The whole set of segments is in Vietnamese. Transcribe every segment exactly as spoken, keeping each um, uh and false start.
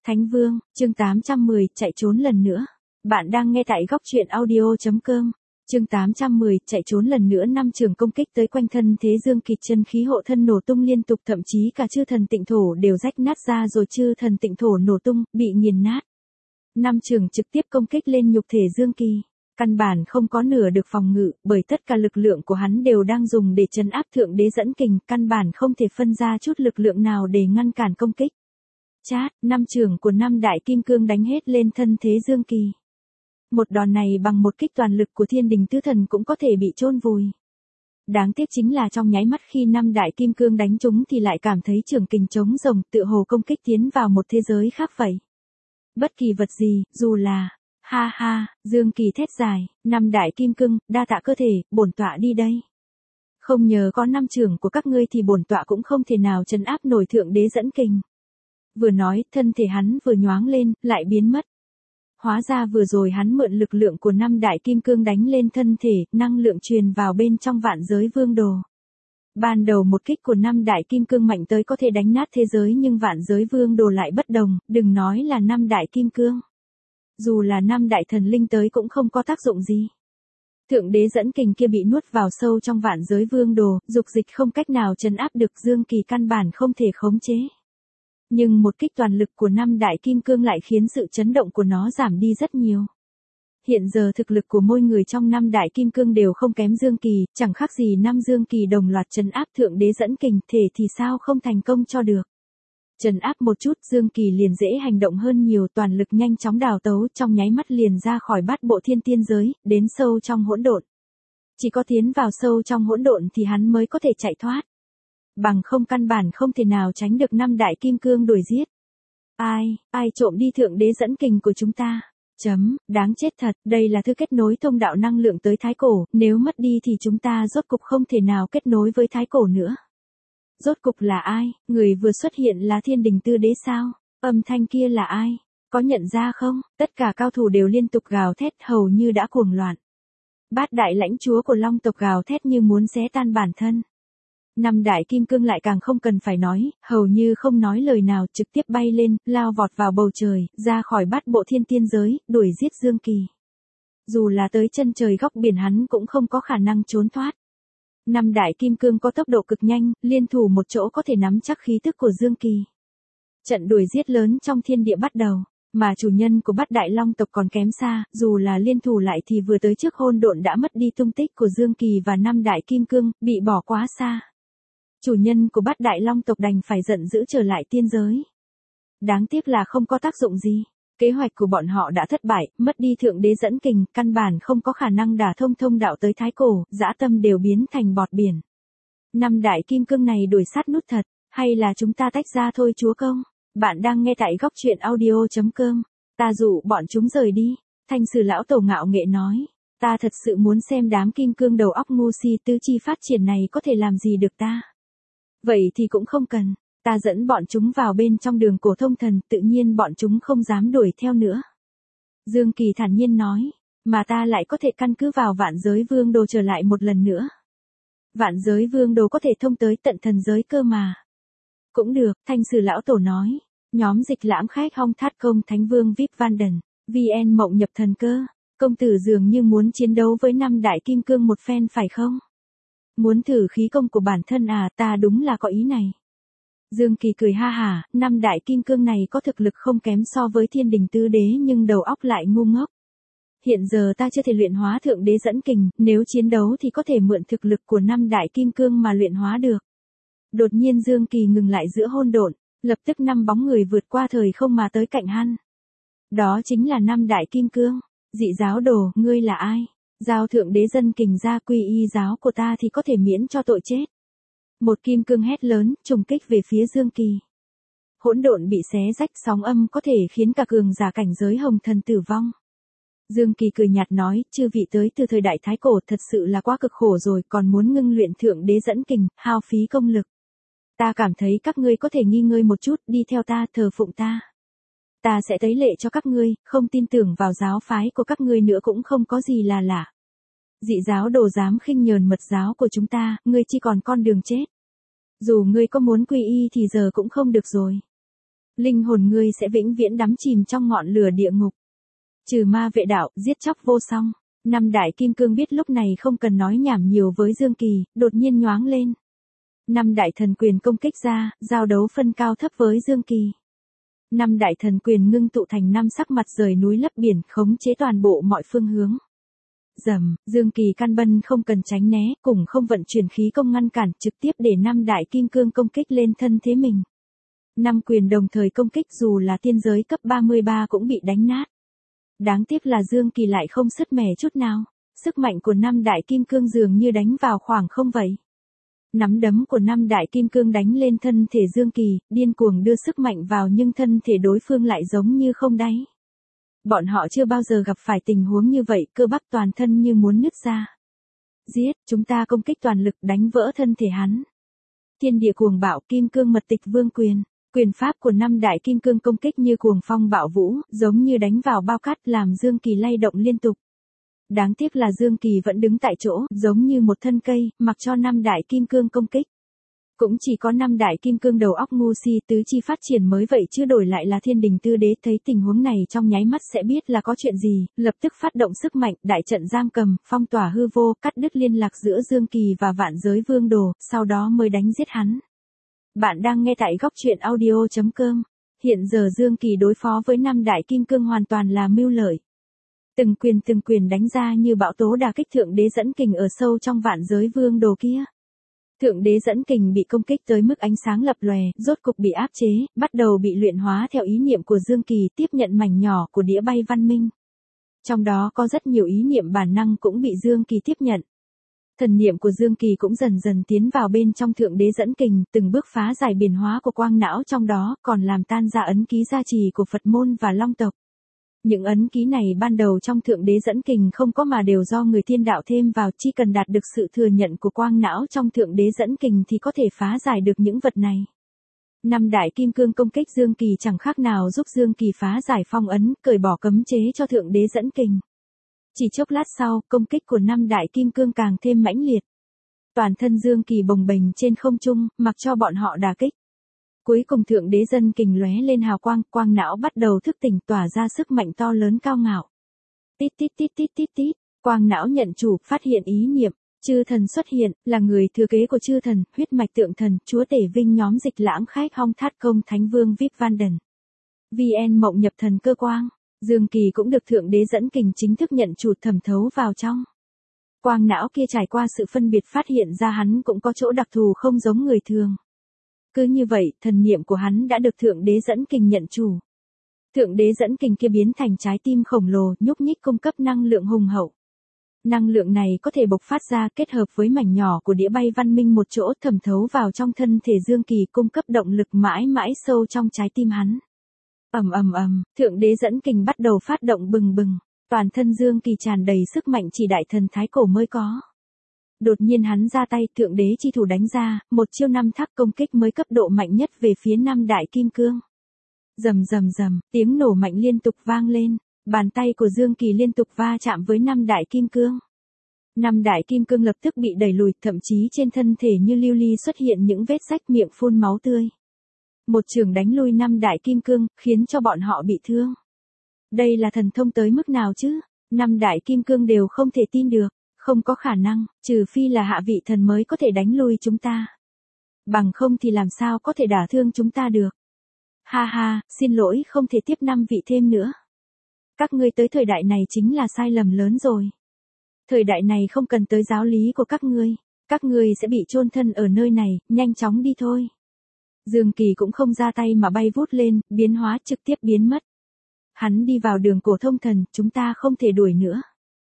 Thánh Vương, chương tám trăm mười, chạy trốn lần nữa. Bạn đang nghe tại góc truyện audio.com. Chương tám trăm mười, chạy trốn lần nữa. Năm trường công kích tới quanh thân Thế Dương Kỳ, chân khí hộ thân nổ tung liên tục, thậm chí cả chư thần tịnh thổ đều rách nát ra rồi, chư thần tịnh thổ nổ tung, bị nghiền nát. Năm trường trực tiếp công kích lên nhục thể Dương Kỳ. Căn bản không có nửa được phòng ngự, bởi tất cả lực lượng của hắn đều đang dùng để trấn áp thượng đế dẫn kình, căn bản không thể phân ra chút lực lượng nào để ngăn cản công kích. Chát, năm trường của năm đại kim cương đánh hết lên thân Thế Dương Kỳ. Một đòn này bằng một kích toàn lực của thiên đình tứ thần cũng có thể bị chôn vùi. Đáng tiếc chính là trong nháy mắt khi năm đại kim cương đánh chúng thì lại cảm thấy trường kình trống rồng, tựa hồ công kích tiến vào một thế giới khác vậy. Bất kỳ vật gì, dù là, ha ha, Dương Kỳ thét dài, năm đại kim cương, đa tạ cơ thể, bổn tọa đi đây. Không nhờ có năm trường của các ngươi thì bổn tọa cũng không thể nào trấn áp nổi thượng đế dẫn kình. Vừa nói, thân thể hắn vừa nhoáng lên, lại biến mất. Hóa ra vừa rồi hắn mượn lực lượng của năm đại kim cương đánh lên thân thể, năng lượng truyền vào bên trong vạn giới vương đồ. Ban đầu một kích của năm đại kim cương mạnh tới có thể đánh nát thế giới, nhưng vạn giới vương đồ lại bất đồng, đừng nói là năm đại kim cương. Dù là năm đại thần linh tới cũng không có tác dụng gì. Thượng đế dẫn kình kia bị nuốt vào sâu trong vạn giới vương đồ, dục dịch không cách nào trấn áp được, Dương Kỳ căn bản không thể khống chế. Nhưng một kích toàn lực của năm đại kim cương lại khiến sự chấn động của nó giảm đi rất nhiều. Hiện giờ thực lực của mỗi người trong năm đại kim cương đều không kém Dương Kỳ, chẳng khác gì năm Dương Kỳ đồng loạt trấn áp thượng đế dẫn kình, thể thì sao không thành công cho được. Trấn áp một chút, Dương Kỳ liền dễ hành động hơn nhiều, toàn lực nhanh chóng đào tấu, trong nháy mắt liền ra khỏi bát bộ thiên tiên giới, đến sâu trong hỗn độn. Chỉ có tiến vào sâu trong hỗn độn thì hắn mới có thể chạy thoát. Bằng không căn bản không thể nào tránh được năm đại kim cương đuổi giết. Ai, ai trộm đi thượng đế dẫn kình của chúng ta? Chấm, đáng chết thật, đây là thứ kết nối thông đạo năng lượng tới thái cổ, nếu mất đi thì chúng ta rốt cục không thể nào kết nối với thái cổ nữa. Rốt cục là ai, người vừa xuất hiện là thiên đình tư đế sao? Âm thanh kia là ai? Có nhận ra không? Tất cả cao thủ đều liên tục gào thét, hầu như đã cuồng loạn. Bát đại lãnh chúa của Long tộc gào thét như muốn xé tan bản thân. Năm đại kim cương lại càng không cần phải nói, hầu như không nói lời nào, trực tiếp bay lên, lao vọt vào bầu trời, ra khỏi bát bộ thiên tiên giới, đuổi giết Dương Kỳ. Dù là tới chân trời góc biển hắn cũng không có khả năng trốn thoát. Năm đại kim cương có tốc độ cực nhanh, liên thủ một chỗ có thể nắm chắc khí tức của Dương Kỳ. Trận đuổi giết lớn trong thiên địa bắt đầu, mà chủ nhân của bát đại long tộc còn kém xa, dù là liên thủ lại thì vừa tới trước hôn độn đã mất đi tung tích của Dương Kỳ và năm đại kim cương, bị bỏ quá xa. Chủ nhân của bát đại long tộc đành phải giận dữ trở lại tiên giới. Đáng tiếc là không có tác dụng gì. Kế hoạch của bọn họ đã thất bại, mất đi thượng đế dẫn kình, căn bản không có khả năng đả thông thông đạo tới thái cổ, dã tâm đều biến thành bọt biển. Năm đại kim cương này đuổi sát nút thật, hay là chúng ta tách ra thôi chúa công? Bạn đang nghe tại góc truyện audio.com. Ta dụ bọn chúng rời đi. Thanh sử lão tổ ngạo nghệ nói. Ta thật sự muốn xem đám kim cương đầu óc ngu si tứ chi phát triển này có thể làm gì được ta. Vậy thì cũng không cần, ta dẫn bọn chúng vào bên trong đường cổ thông thần, tự nhiên bọn chúng không dám đuổi theo nữa. Dương Kỳ thản nhiên nói, mà ta lại có thể căn cứ vào vạn giới vương đồ trở lại một lần nữa. Vạn giới vương đồ có thể thông tới tận thần giới cơ mà. Cũng được, Thanh sử lão tổ nói, nhóm dịch lãm khách hong thát công thánh vương vê i pê Vanden, vê en mộng nhập thần cơ, công tử dường như muốn chiến đấu với năm đại kim cương một phen phải không? Muốn thử khí công của bản thân à, ta đúng là có ý này. Dương Kỳ cười ha hả, năm đại kim cương này có thực lực không kém so với thiên đình tứ đế nhưng đầu óc lại ngu ngốc. Hiện giờ ta chưa thể luyện hóa thượng đế dẫn kình, nếu chiến đấu thì có thể mượn thực lực của năm đại kim cương mà luyện hóa được. Đột nhiên Dương Kỳ ngừng lại giữa hôn độn, lập tức năm bóng người vượt qua thời không mà tới cạnh hắn. Đó chính là năm đại kim cương. Dị giáo đồ, ngươi là ai? Giao thượng đế dân kình ra, quy y giáo của ta thì có thể miễn cho tội chết. Một kim cương hét lớn, trùng kích về phía Dương Kỳ. Hỗn độn bị xé rách, sóng âm có thể khiến cả cường giả cảnh giới hồng thần tử vong. Dương Kỳ cười nhạt nói, chư vị tới từ thời đại thái cổ thật sự là quá cực khổ rồi, còn muốn ngưng luyện thượng đế dẫn kình, hao phí công lực. Ta cảm thấy các ngươi có thể nghi ngơi một chút, đi theo ta, thờ phụng ta. Ta sẽ tấy lệ cho các ngươi, không tin tưởng vào giáo phái của các ngươi nữa cũng không có gì là lạ. Dị giáo đồ dám khinh nhờn mật giáo của chúng ta, ngươi chỉ còn con đường chết. Dù ngươi có muốn quy y thì giờ cũng không được rồi. Linh hồn ngươi sẽ vĩnh viễn đắm chìm trong ngọn lửa địa ngục. Trừ ma vệ đạo, giết chóc vô song. Năm đại kim cương biết lúc này không cần nói nhảm nhiều với Dương Kỳ, đột nhiên nhoáng lên. Năm đại thần quyền công kích ra, giao đấu phân cao thấp với Dương Kỳ. Năm đại thần quyền ngưng tụ thành năm sắc mặt rời núi lấp biển, khống chế toàn bộ mọi phương hướng. Rầm, Dương Kỳ căn bân không cần tránh né, cùng không vận chuyển khí công ngăn cản, trực tiếp để năm đại kim cương công kích lên thân thế mình. Năm quyền đồng thời công kích dù là tiên giới cấp ba mươi ba cũng bị đánh nát. Đáng tiếc là Dương Kỳ lại không sứt mẻ chút nào, sức mạnh của năm đại kim cương dường như đánh vào khoảng không vậy. Nắm đấm của năm đại kim cương đánh lên thân thể Dương Kỳ, điên cuồng đưa sức mạnh vào nhưng thân thể đối phương lại giống như không đáy. Bọn họ chưa bao giờ gặp phải tình huống như vậy, cơ bắp toàn thân như muốn nứt ra. Giết, chúng ta công kích toàn lực đánh vỡ thân thể hắn. Thiên địa cuồng bạo, kim cương mật tịch vương quyền. Quyền pháp của năm đại kim cương công kích như cuồng phong bạo vũ, giống như đánh vào bao cát làm Dương Kỳ lay động liên tục. Đáng tiếc là Dương Kỳ vẫn đứng tại chỗ, giống như một thân cây, mặc cho năm đại kim cương công kích. Cũng chỉ có năm đại kim cương đầu óc ngu si tứ chi phát triển mới vậy chứ đổi lại là thiên đình tư đế thấy tình huống này trong nháy mắt sẽ biết là có chuyện gì, lập tức phát động sức mạnh, đại trận giam cầm, phong tỏa hư vô, cắt đứt liên lạc giữa Dương Kỳ và vạn giới vương đồ, sau đó mới đánh giết hắn. Bạn đang nghe tại góc truyện audio chấm com. Hiện giờ Dương Kỳ đối phó với năm đại kim cương hoàn toàn là mưu lợi. Từng quyền từng quyền đánh ra như bão tố đả kích thượng đế dẫn kình ở sâu trong vạn giới vương đồ kia. Thượng đế dẫn kình bị công kích tới mức ánh sáng lập lòe, rốt cục bị áp chế, bắt đầu bị luyện hóa theo ý niệm của Dương Kỳ, tiếp nhận mảnh nhỏ của đĩa bay văn minh. Trong đó có rất nhiều ý niệm bản năng cũng bị Dương Kỳ tiếp nhận. Thần niệm của Dương Kỳ cũng dần dần tiến vào bên trong thượng đế dẫn kình, từng bước phá giải biến hóa của quang não trong đó, còn làm tan ra ấn ký gia trì của Phật môn và Long tộc. Những ấn ký này ban đầu trong thượng đế dẫn kình không có mà đều do người thiên đạo thêm vào, chỉ cần đạt được sự thừa nhận của quang não trong thượng đế dẫn kình thì có thể phá giải được những vật này. Năm đại kim cương công kích Dương Kỳ chẳng khác nào giúp Dương Kỳ phá giải phong ấn, cởi bỏ cấm chế cho thượng đế dẫn kình. Chỉ chốc lát sau, công kích của năm đại kim cương càng thêm mãnh liệt. Toàn thân Dương Kỳ bồng bềnh trên không trung, mặc cho bọn họ đả kích. Cuối cùng thượng đế dân kình lóe lên hào quang, quang não bắt đầu thức tỉnh tỏa ra sức mạnh to lớn cao ngạo. Tít tít tít tít tít tít, quang não nhận chủ, phát hiện ý niệm, chư thần xuất hiện, là người thừa kế của chư thần, huyết mạch tượng thần, chúa tể vinh nhóm dịch lãng khách hong thát công thánh vương vip van đần. vê en mộng nhập thần cơ quang, Dương Kỳ cũng được thượng đế dẫn kình chính thức nhận chủ thẩm thấu vào trong. Quang não kia trải qua sự phân biệt phát hiện ra hắn cũng có chỗ đặc thù không giống người thường. Cứ như vậy, thần niệm của hắn đã được thượng đế dẫn kình nhận chủ. Thượng đế dẫn kình kia biến thành trái tim khổng lồ, nhúc nhích cung cấp năng lượng hùng hậu. Năng lượng này có thể bộc phát ra kết hợp với mảnh nhỏ của đĩa bay văn minh một chỗ thẩm thấu vào trong thân thể Dương Kỳ cung cấp động lực mãi mãi sâu trong trái tim hắn. Ầm ầm ầm, thượng đế dẫn kình bắt đầu phát động bừng bừng, toàn thân Dương Kỳ tràn đầy sức mạnh chỉ đại thần thái cổ mới có. Đột nhiên hắn ra tay, thượng đế chi thủ đánh ra, một chiêu năm thác công kích mới cấp độ mạnh nhất về phía năm đại kim cương. Rầm rầm rầm, tiếng nổ mạnh liên tục vang lên, bàn tay của Dương Kỳ liên tục va chạm với năm đại kim cương. Năm đại kim cương lập tức bị đẩy lùi, thậm chí trên thân thể như lưu ly xuất hiện những vết rách, miệng phun máu tươi. Một chưởng đánh lui năm đại kim cương, khiến cho bọn họ bị thương. Đây là thần thông tới mức nào chứ? Năm đại kim cương đều không thể tin được. Không có khả năng, trừ phi là hạ vị thần mới có thể đánh lui chúng ta. Bằng không thì làm sao có thể đả thương chúng ta được. Ha ha, xin lỗi không thể tiếp năm vị thêm nữa. Các ngươi tới thời đại này chính là sai lầm lớn rồi. Thời đại này không cần tới giáo lý của các ngươi. Các ngươi sẽ bị chôn thân ở nơi này, nhanh chóng đi thôi. Dương Kỳ cũng không ra tay mà bay vút lên, biến hóa trực tiếp biến mất. Hắn đi vào đường cổ thông thần, chúng ta không thể đuổi nữa.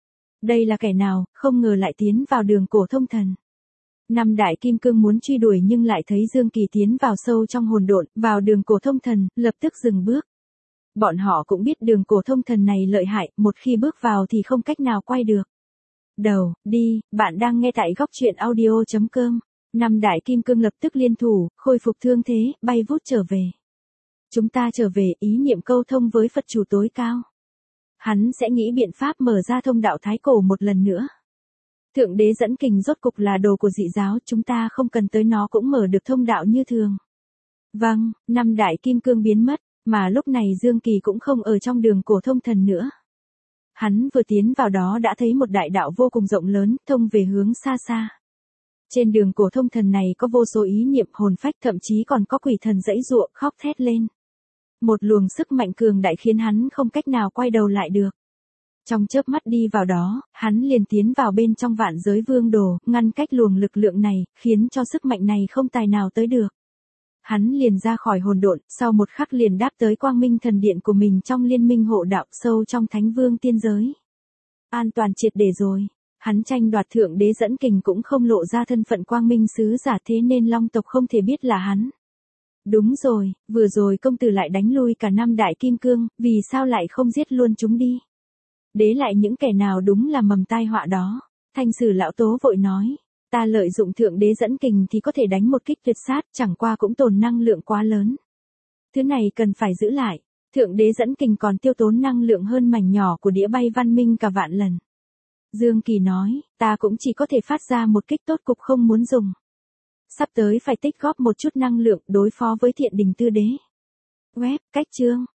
Đây là kẻ nào, không ngờ lại tiến vào đường cổ thông thần. Năm đại kim cương muốn truy đuổi nhưng lại thấy Dương Kỳ tiến vào sâu trong hồn độn, vào đường cổ thông thần, lập tức dừng bước. Bọn họ cũng biết đường cổ thông thần này lợi hại, một khi bước vào thì không cách nào quay được. Đầu, đi, bạn đang nghe tại góc truyện audio chấm com. Năm đại kim cương lập tức liên thủ, khôi phục thương thế, bay vút trở về. Chúng ta trở về, ý niệm câu thông với Phật chủ tối cao. Hắn sẽ nghĩ biện pháp mở ra thông đạo thái cổ một lần nữa. Thượng đế dẫn kình rốt cục là đồ của dị giáo, chúng ta không cần tới nó cũng mở được thông đạo như thường. Vâng, năm đại kim cương biến mất, mà lúc này Dương Kỳ cũng không ở trong đường cổ thông thần nữa. Hắn vừa tiến vào đó đã thấy một đại đạo vô cùng rộng lớn, thông về hướng xa xa. Trên đường cổ thông thần này có vô số ý niệm hồn phách, thậm chí còn có quỷ thần giãy giụa khóc thét lên. Một luồng sức mạnh cường đại khiến hắn không cách nào quay đầu lại được. Trong chớp mắt đi vào đó, hắn liền tiến vào bên trong vạn giới vương đồ, ngăn cách luồng lực lượng này, khiến cho sức mạnh này không tài nào tới được. Hắn liền ra khỏi hồn độn, sau một khắc liền đáp tới quang minh thần điện của mình trong liên minh hộ đạo sâu trong thánh vương tiên giới. An toàn triệt để rồi. Hắn tranh đoạt thượng đế dẫn kình cũng không lộ ra thân phận quang minh sứ giả, thế nên long tộc không thể biết là hắn. Đúng rồi, vừa rồi công tử lại đánh lui cả năm đại kim cương, vì sao lại không giết luôn chúng đi? Đế lại những kẻ nào đúng là mầm tai họa đó. Thanh Sử lão tố vội nói, ta lợi dụng thượng đế dẫn kình thì có thể đánh một kích tuyệt sát, chẳng qua cũng tồn năng lượng quá lớn. Thứ này cần phải giữ lại, thượng đế dẫn kình còn tiêu tốn năng lượng hơn mảnh nhỏ của đĩa bay văn minh cả vạn lần. Dương Kỳ nói, ta cũng chỉ có thể phát ra một kích tốt cục không muốn dùng. Sắp tới phải tích góp một chút năng lượng đối phó với Thiện Đình Tư Đế. Web, cách chương.